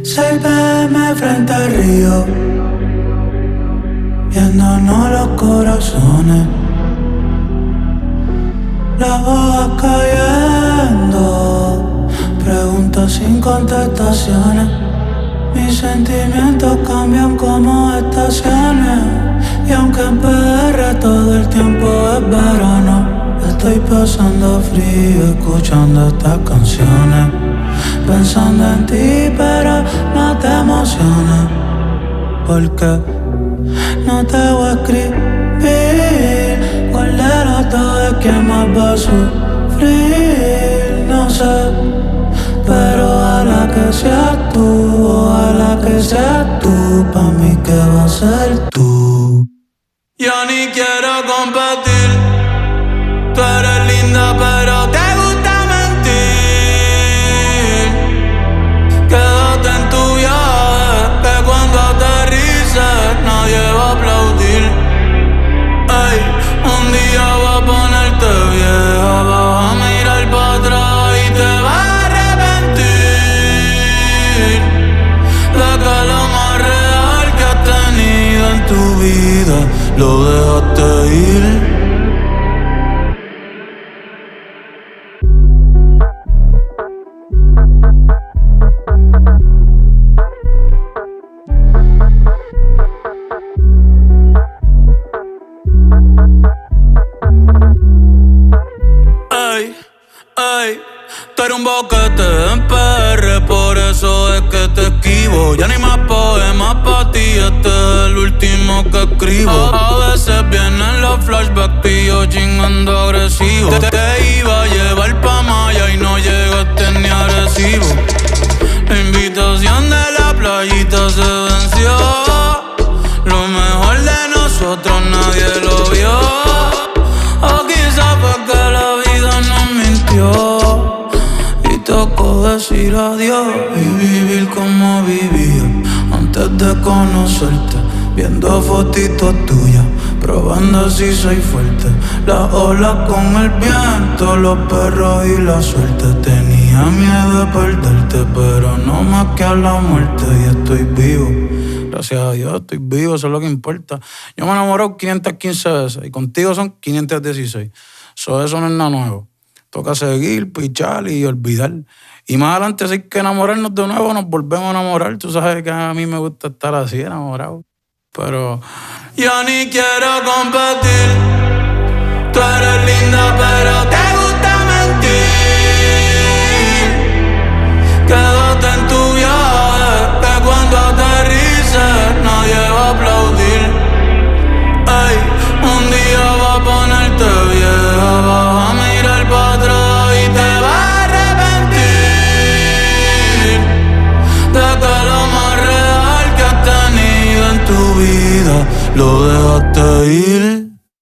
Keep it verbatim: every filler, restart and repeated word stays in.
seis P M frente al río, viéndonos los corazones, las hojas cayendo, preguntas sin contestaciones. Mis sentimientos cambian como estaciones, y aunque en P R todo el tiempo es verano, estoy pasando frío escuchando estas canciones, pensando en ti pero no te emociones, porque no te voy a escribir cuál de los dos es quien más va a sufrir, no sé. Pero ojalá que seas tú, ojalá que seas tú, pa' mí que va a ser tú. Yo ni quiero competir, tú eres linda pero te gusta mentir. Quédate en tu viaje, que cuando aterrices nadie va a aplaudir. Ey, un día voy a ponerte vieja, vas a mirar para atrás y te vas a tu vida, lo dejaste ir. Ey, ey, tú eres un boquete en P R, por eso es que te esquivo. Ya ni más poemas pa' ti, este es el último que escribo. A, a veces vienen los flashbacks y yo chingando agresivo. Te, te iba a llevar pa' Maya y no llegaste ni a Arecibo. La invitación de la playita se venció. Lo mejor de nosotros nadie lo vio. O quizás fue que la vida nos mintió y tocó decir adiós y vivir como vivía antes de conocerte, viendo fotitos tuyas, probando si soy fuerte. Las olas con el viento, los perros y la suerte. Tenía miedo de perderte, pero no más que a la muerte. Y estoy vivo, gracias a Dios estoy vivo, eso es lo que importa. Yo me he enamorado quinientas quince veces y contigo son quinientas dieciséis. So, eso no es nada nuevo. Toca seguir, pichar y olvidar. Y más adelante, si hay que enamorarnos de nuevo, nos volvemos a enamorar. Tú sabes que a mí me gusta estar así, enamorado. Pero yo ni quiero competir. Tú eres linda, pero te gusta mentir. Quédate en tu viaje, que cuando aterrices nadie va a aplaudir. Ey, un día va a ponerte vieja, vas a mirar para atrás y te vas a arrepentir de que lo más real que has tenido en tu vida lo dejaste ir.